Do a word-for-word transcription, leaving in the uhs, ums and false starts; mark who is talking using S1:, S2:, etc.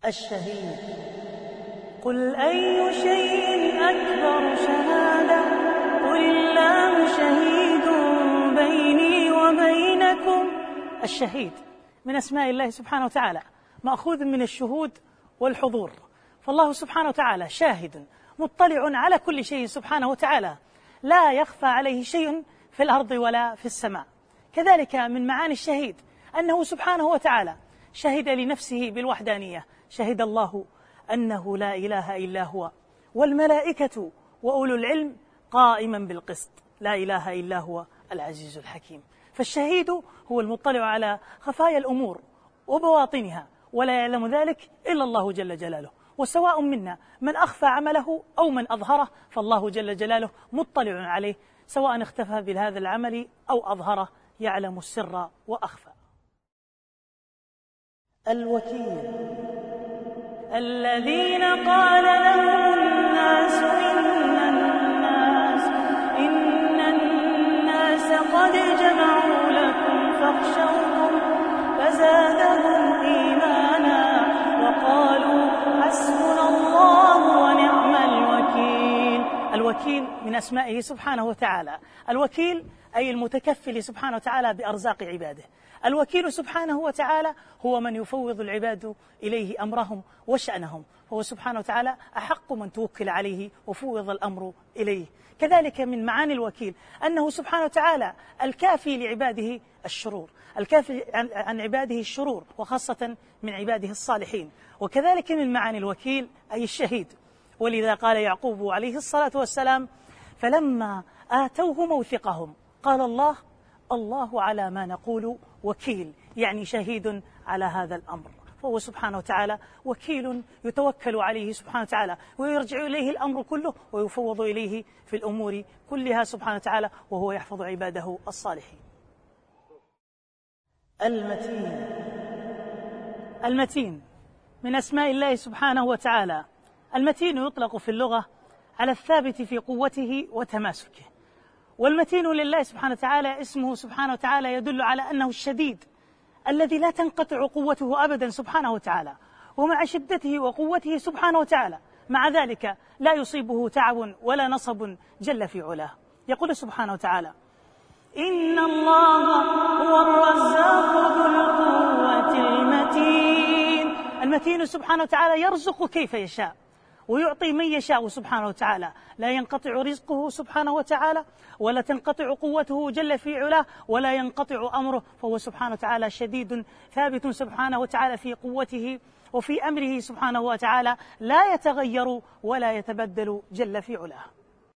S1: الشهيد. قل أي شيء أكبر شهادة قل الله شهيد بيني وبينكم. الشهيد من أسماء الله سبحانه وتعالى، مأخوذ من الشهود والحضور، فالله سبحانه وتعالى شاهد مطلع على كل شيء سبحانه وتعالى، لا يخفى عليه شيء في الأرض ولا في السماء. كذلك من معاني الشهيد أنه سبحانه وتعالى شهد لنفسه بالوحدانية، شهد الله أنه لا إله إلا هو والملائكة وأولو العلم قائما بالقسط، لا إله إلا هو العزيز الحكيم. فالشهيد هو المطلع على خفايا الأمور وبواطنها، ولا يعلم ذلك إلا الله جل جلاله، وسواء منا من أخفى عمله أو من أظهره، فالله جل جلاله مطلع عليه سواء اختفى بهذا العمل أو أظهره، يعلم السر وأخفى. الوكيل. الذين قال لهم الناس إن الناس إن الناس قد جمعوا لكم فاخشوهم فزادهم إيمانا وقالوا حسبنا الله ونعم الوكيل. الوكيل من أسمائه سبحانه وتعالى، الوكيل أي المتكفل سبحانه وتعالى بأرزاق عباده. الوكيل سبحانه وتعالى هو من يفوض العباد إليه أمرهم وشأنهم، فهو سبحانه وتعالى أحق من توكل عليه وفوض الأمر إليه. كذلك من معاني الوكيل أنه سبحانه وتعالى الكافي لعباده الشرور، الكافي عن عباده الشرور وخاصة من عباده الصالحين. وكذلك من معاني الوكيل أي الشهيد، ولذا قال يعقوب عليه الصلاة والسلام فلما آتوه موثقهم قال الله الله على ما نقول وكيل، يعني شهيد على هذا الأمر. فهو سبحانه وتعالى وكيل يتوكل عليه سبحانه وتعالى ويرجع إليه الأمر كله ويفوض إليه في الأمور كلها سبحانه وتعالى، وهو يحفظ عباده الصالحين. المتين. المتين من أسماء الله سبحانه وتعالى. المتين يطلق في اللغة على الثابت في قوته وتماسكه، والمتين لله سبحانه وتعالى اسمه سبحانه وتعالى يدل على أنه الشديد الذي لا تنقطع قوته أبدا سبحانه وتعالى، ومع شدته وقوته سبحانه وتعالى مع ذلك لا يصيبه تعب ولا نصب جل في علاه. يقول سبحانه وتعالى إن الله هو الرزاق ذو القوة المتين. المتين سبحانه وتعالى يرزق كيف يشاء ويعطي من يشاء سبحانه وتعالى، لا ينقطع رزقه سبحانه وتعالى ولا تنقطع قوته جل في علاه ولا ينقطع أمره، فهو سبحانه وتعالى شديد ثابت سبحانه وتعالى في قوته وفي أمره سبحانه وتعالى، لا يتغير ولا يتبدل جل في علاه.